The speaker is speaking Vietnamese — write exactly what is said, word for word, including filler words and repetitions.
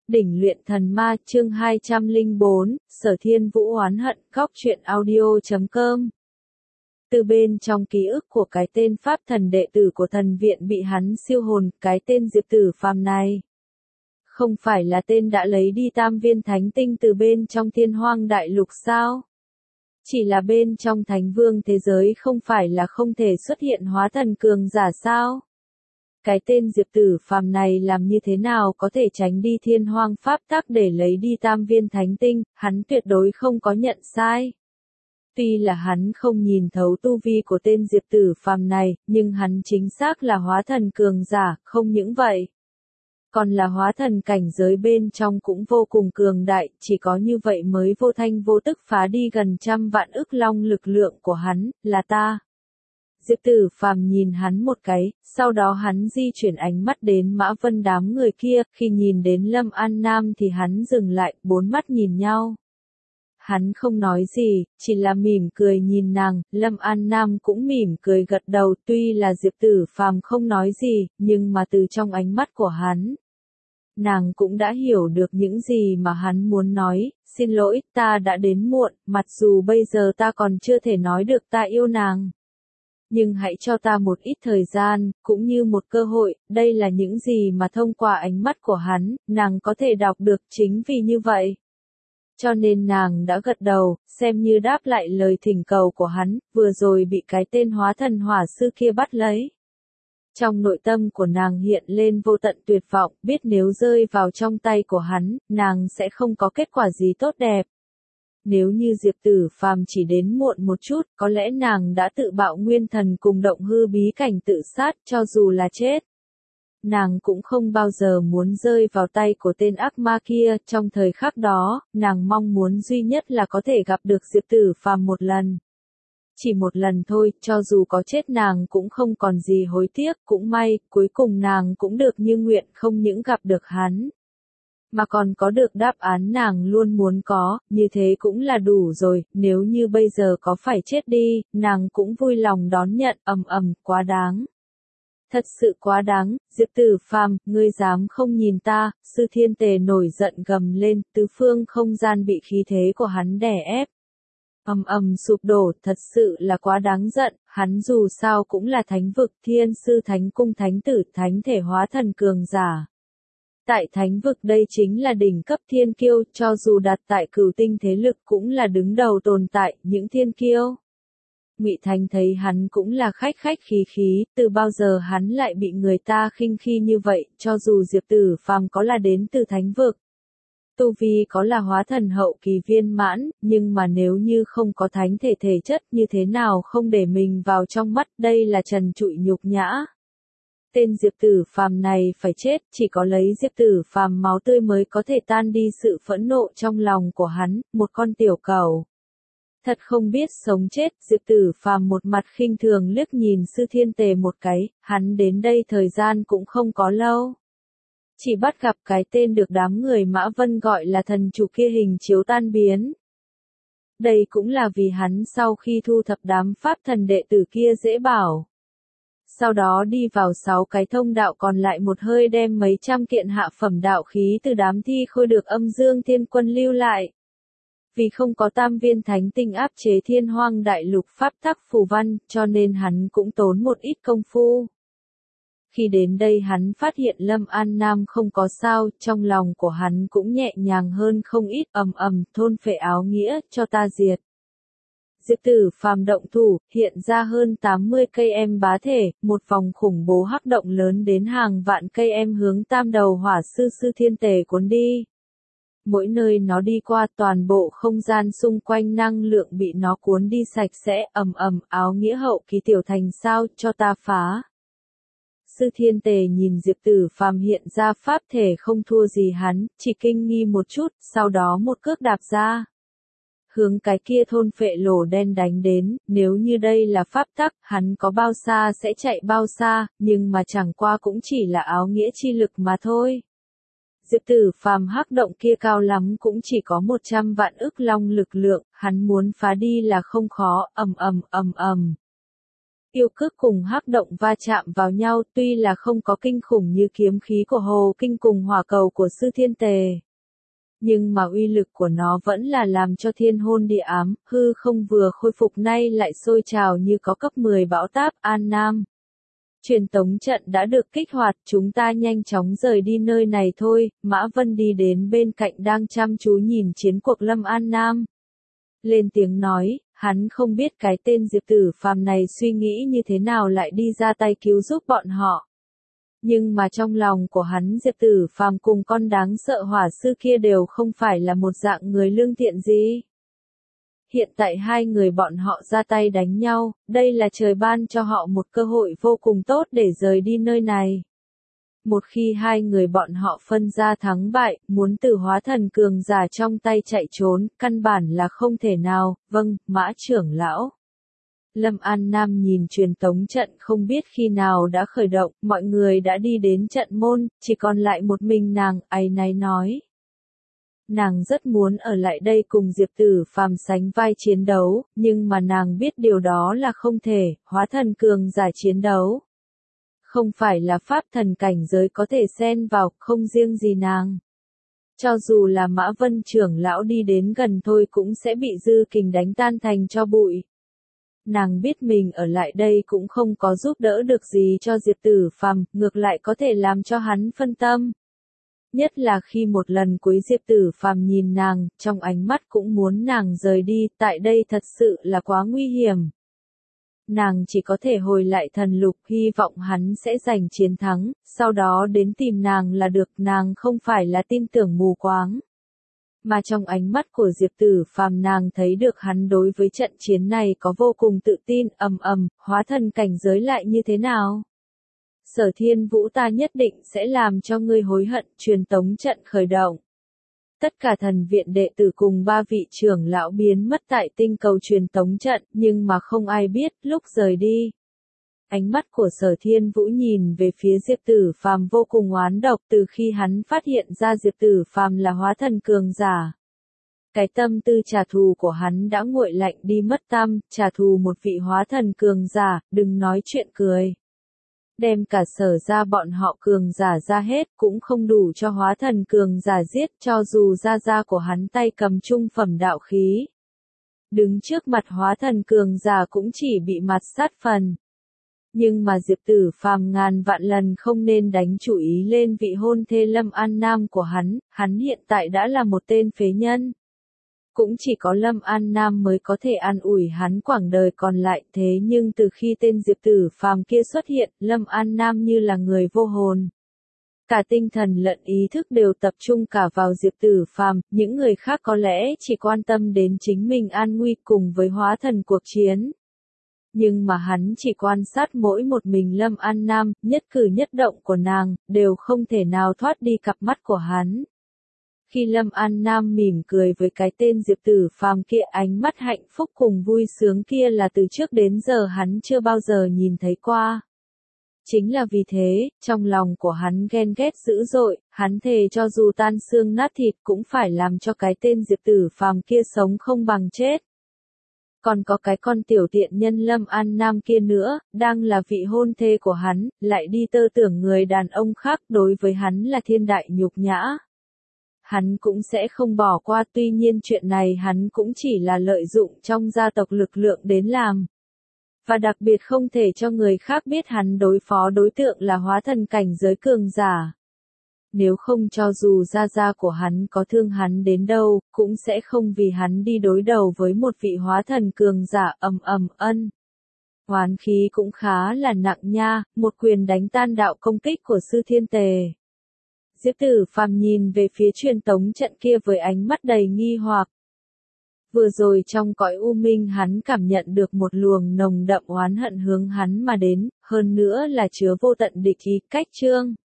Đỉnh luyện thần ma chương hai trăm lẻ bốn, Sở Thiên Vũ oán hận, góc truyện audio chấm com. Từ bên trong ký ức của cái tên pháp thần đệ tử của thần viện bị hắn siêu hồn, cái tên Diệp Tử Phàm này. Không phải là tên đã lấy đi tam viên thánh tinh từ bên trong thiên hoang đại lục sao? Chỉ là bên trong thánh vương thế giới không phải là không thể xuất hiện hóa thần cường giả sao? Cái tên Diệp Tử Phàm này làm như thế nào có thể tránh đi thiên hoang pháp tắc để lấy đi tam viên thánh tinh, hắn tuyệt đối không có nhận sai. Tuy là hắn không nhìn thấu tu vi của tên Diệp Tử Phàm này, nhưng hắn chính xác là hóa thần cường giả, không những vậy. Còn là hóa thần cảnh giới bên trong cũng vô cùng cường đại, chỉ có như vậy mới vô thanh vô tức phá đi gần trăm vạn ức long lực lượng của hắn, là ta. Diệp Tử Phàm nhìn hắn một cái, sau đó hắn di chuyển ánh mắt đến Mã Vân đám người kia, khi nhìn đến Lâm An Nam thì hắn dừng lại, bốn mắt nhìn nhau. Hắn không nói gì, chỉ là mỉm cười nhìn nàng, Lâm An Nam cũng mỉm cười gật đầu, tuy là Diệp Tử Phàm không nói gì, nhưng mà từ trong ánh mắt của hắn, nàng cũng đã hiểu được những gì mà hắn muốn nói. Xin lỗi, ta đã đến muộn, mặc dù bây giờ ta còn chưa thể nói được ta yêu nàng. Nhưng hãy cho ta một ít thời gian, cũng như một cơ hội, đây là những gì mà thông qua ánh mắt của hắn, nàng có thể đọc được, chính vì như vậy. Cho nên nàng đã gật đầu, xem như đáp lại lời thỉnh cầu của hắn, vừa rồi bị cái tên hóa thần hỏa sư kia bắt lấy. Trong nội tâm của nàng hiện lên vô tận tuyệt vọng, biết nếu rơi vào trong tay của hắn, nàng sẽ không có kết quả gì tốt đẹp. Nếu như Diệp Tử Phàm chỉ đến muộn một chút, có lẽ nàng đã tự bạo nguyên thần cùng động hư bí cảnh tự sát, cho dù là chết. Nàng cũng không bao giờ muốn rơi vào tay của tên ác ma kia, trong thời khắc đó, nàng mong muốn duy nhất là có thể gặp được Diệp Tử Phàm một lần. Chỉ một lần thôi, cho dù có chết nàng cũng không còn gì hối tiếc, cũng may, cuối cùng nàng cũng được như nguyện không những gặp được hắn. Mà còn có được đáp án nàng luôn muốn có, như thế cũng là đủ rồi, nếu như bây giờ có phải chết đi, nàng cũng vui lòng đón nhận, ầm ầm, quá đáng. Thật sự quá đáng, Diệp Tử Phàm, ngươi dám không nhìn ta, Sư Thiên Tề nổi giận gầm lên, tứ phương không gian bị khí thế của hắn đè ép. Ầm ầm sụp đổ, thật sự là quá đáng giận, hắn dù sao cũng là thánh vực, thiên sư thánh cung thánh tử, thánh thể hóa thần cường giả. Tại thánh vực đây chính là đỉnh cấp thiên kiêu, cho dù đặt tại cửu tinh thế lực cũng là đứng đầu tồn tại, những thiên kiêu. Ngụy Thành thấy hắn cũng là khách khách khí khí, từ bao giờ hắn lại bị người ta khinh khi như vậy, cho dù Diệp Tử Phàm có là đến từ thánh vực. Tu vi có là hóa thần hậu kỳ viên mãn, nhưng mà nếu như không có thánh thể thể chất như thế nào không để mình vào trong mắt, đây là trần trụi nhục nhã. Tên Diệp Tử Phàm này phải chết, chỉ có lấy Diệp Tử Phàm máu tươi mới có thể tan đi sự phẫn nộ trong lòng của hắn, một con tiểu cẩu. Thật không biết sống chết, Diệp Tử Phàm một mặt khinh thường liếc nhìn Sư Thiên Tề một cái, hắn đến đây thời gian cũng không có lâu. Chỉ bắt gặp cái tên được đám người Mã Vân gọi là thần chủ kia hình chiếu tan biến. Đây cũng là vì hắn sau khi thu thập đám pháp thần đệ tử kia dễ bảo. Sau đó đi vào sáu cái thông đạo còn lại một hơi đem mấy trăm kiện hạ phẩm đạo khí từ đám thi khôi được âm dương thiên quân lưu lại. Vì không có tam viên thánh tinh áp chế thiên hoang đại lục pháp tắc phù văn, cho nên hắn cũng tốn một ít công phu. Khi đến đây hắn phát hiện Lâm An Nam không có sao, trong lòng của hắn cũng nhẹ nhàng hơn không ít, ầm ầm, thôn phệ áo nghĩa, cho ta diệt. Diệp Tử Phàm động thủ, hiện ra hơn tám mươi cây em bá thể, một vòng khủng bố hắc động lớn đến hàng vạn cây em hướng tam đầu hỏa sư Sư Thiên Tề cuốn đi. Mỗi nơi nó đi qua toàn bộ không gian xung quanh năng lượng bị nó cuốn đi sạch sẽ, ầm ầm, áo nghĩa hậu kỳ tiểu thành sao, cho ta phá. Sư Thiên Tề nhìn Diệp Tử Phàm hiện ra pháp thể không thua gì hắn, chỉ kinh nghi một chút, sau đó một cước đạp ra. Hướng cái kia thôn phệ lỗ đen đánh đến, nếu như đây là pháp tắc, hắn có bao xa sẽ chạy bao xa, nhưng mà chẳng qua cũng chỉ là áo nghĩa chi lực mà thôi. Diệp Tử Phàm hắc động kia cao lắm cũng chỉ có một trăm vạn ức long lực lượng, hắn muốn phá đi là không khó, ầm ầm ầm ầm. yêu cước cùng hắc động va chạm vào nhau, tuy là không có kinh khủng như kiếm khí của Hồ Kinh cùng hỏa cầu của Sư Thiên Tề. Nhưng mà uy lực của nó vẫn là làm cho thiên hôn địa ám, hư không vừa khôi phục nay lại sôi trào như có cấp mười bão táp. An Nam. Truyền tống trận đã được kích hoạt, chúng ta nhanh chóng rời đi nơi này thôi. Mã Vân đi đến bên cạnh đang chăm chú nhìn chiến cuộc Lâm An Nam. Lên tiếng nói, hắn không biết cái tên Diệp Tử Phàm này suy nghĩ như thế nào lại đi ra tay cứu giúp bọn họ. Nhưng mà trong lòng của hắn Diệp Tử Phàm cùng con đáng sợ hỏa sư kia đều không phải là một dạng người lương thiện gì. Hiện tại hai người bọn họ ra tay đánh nhau, đây là trời ban cho họ một cơ hội vô cùng tốt để rời đi nơi này. Một khi hai người bọn họ phân ra thắng bại, muốn từ hóa thần cường giả trong tay chạy trốn, căn bản là không thể nào. Vâng, Mã trưởng lão. Lâm An Nam nhìn truyền tống trận không biết khi nào đã khởi động, mọi người đã đi đến trận môn, chỉ còn lại một mình nàng, áy náy nói. Nàng rất muốn ở lại đây cùng Diệp Tử Phàm sánh vai chiến đấu, nhưng mà nàng biết điều đó là không thể, hóa thần cường giả chiến đấu. Không phải là pháp thần cảnh giới có thể xen vào, không riêng gì nàng. Cho dù là Mã Vân trưởng lão đi đến gần thôi cũng sẽ bị dư kình đánh tan thành cho bụi. Nàng biết mình ở lại đây cũng không có giúp đỡ được gì cho Diệp Tử Phàm, ngược lại có thể làm cho hắn phân tâm. Nhất là khi một lần cuối Diệp Tử Phàm nhìn nàng, trong ánh mắt cũng muốn nàng rời đi, tại đây thật sự là quá nguy hiểm. Nàng chỉ có thể hồi lại thần lục, hy vọng hắn sẽ giành chiến thắng, sau đó đến tìm nàng là được. Nàng không phải là tin tưởng mù quáng. Mà trong ánh mắt của Diệp Tử Phàm nàng thấy được hắn đối với trận chiến này có vô cùng tự tin. Ầm ầm, hóa thần cảnh giới lại như thế nào? Sở Thiên Vũ, ta nhất định sẽ làm cho ngươi hối hận. Truyền tống trận khởi động. Tất cả thần viện đệ tử cùng ba vị trưởng lão biến mất tại tinh cầu truyền tống trận, nhưng mà không ai biết, lúc rời đi. Ánh mắt của Sở Thiên Vũ nhìn về phía Diệp Tử Phàm vô cùng oán độc, từ khi hắn phát hiện ra Diệp Tử Phàm là hóa thần cường giả. Cái tâm tư trả thù của hắn đã nguội lạnh đi mất tăm, trả thù một vị hóa thần cường giả, đừng nói chuyện cười. Đem cả Sở ra bọn họ cường giả ra hết cũng không đủ cho hóa thần cường giả giết, cho dù ra ra của hắn tay cầm trung phẩm đạo khí. Đứng trước mặt hóa thần cường giả cũng chỉ bị mặt sát phần. Nhưng mà Diệp Tử Phàm ngàn vạn lần không nên đánh chủ ý lên vị hôn thê Lâm An Nam của hắn, hắn hiện tại đã là một tên phế nhân. Cũng chỉ có Lâm An Nam mới có thể an ủi hắn quãng đời còn lại, thế nhưng từ khi tên Diệp Tử Phàm kia xuất hiện, Lâm An Nam như là người vô hồn. Cả tinh thần lẫn ý thức đều tập trung cả vào Diệp Tử Phàm, những người khác có lẽ chỉ quan tâm đến chính mình an nguy cùng với hóa thần cuộc chiến. Nhưng mà hắn chỉ quan sát mỗi một mình Lâm An Nam, nhất cử nhất động của nàng, đều không thể nào thoát đi cặp mắt của hắn. Khi Lâm An Nam mỉm cười với cái tên Diệp Tử Phàm kia, ánh mắt hạnh phúc cùng vui sướng kia là từ trước đến giờ hắn chưa bao giờ nhìn thấy qua. Chính là vì thế, trong lòng của hắn ghen ghét dữ dội, hắn thề cho dù tan xương nát thịt cũng phải làm cho cái tên Diệp Tử Phàm kia sống không bằng chết. Còn có cái con tiểu tiện nhân Lâm An Nam kia nữa, đang là vị hôn thê của hắn, lại đi tơ tưởng người đàn ông khác, đối với hắn là thiên đại nhục nhã. Hắn cũng sẽ không bỏ qua, tuy nhiên chuyện này hắn cũng chỉ là lợi dụng trong gia tộc lực lượng đến làm. Và đặc biệt không thể cho người khác biết hắn đối phó đối tượng là hóa thần cảnh giới cường giả. Nếu không cho dù gia gia của hắn có thương hắn đến đâu, cũng sẽ không vì hắn đi đối đầu với một vị hóa thần cường giả. Ầm ầm ân. Oán khí cũng khá là nặng nha, một quyền đánh tan đạo công kích của Sư Thiên Tề. Diệp Tử Phàm nhìn về phía truyền tống trận kia với ánh mắt đầy nghi hoặc. Vừa rồi trong cõi u minh hắn cảm nhận được một luồng nồng đậm oán hận hướng hắn mà đến, hơn nữa là chứa vô tận địch ý. Cách chương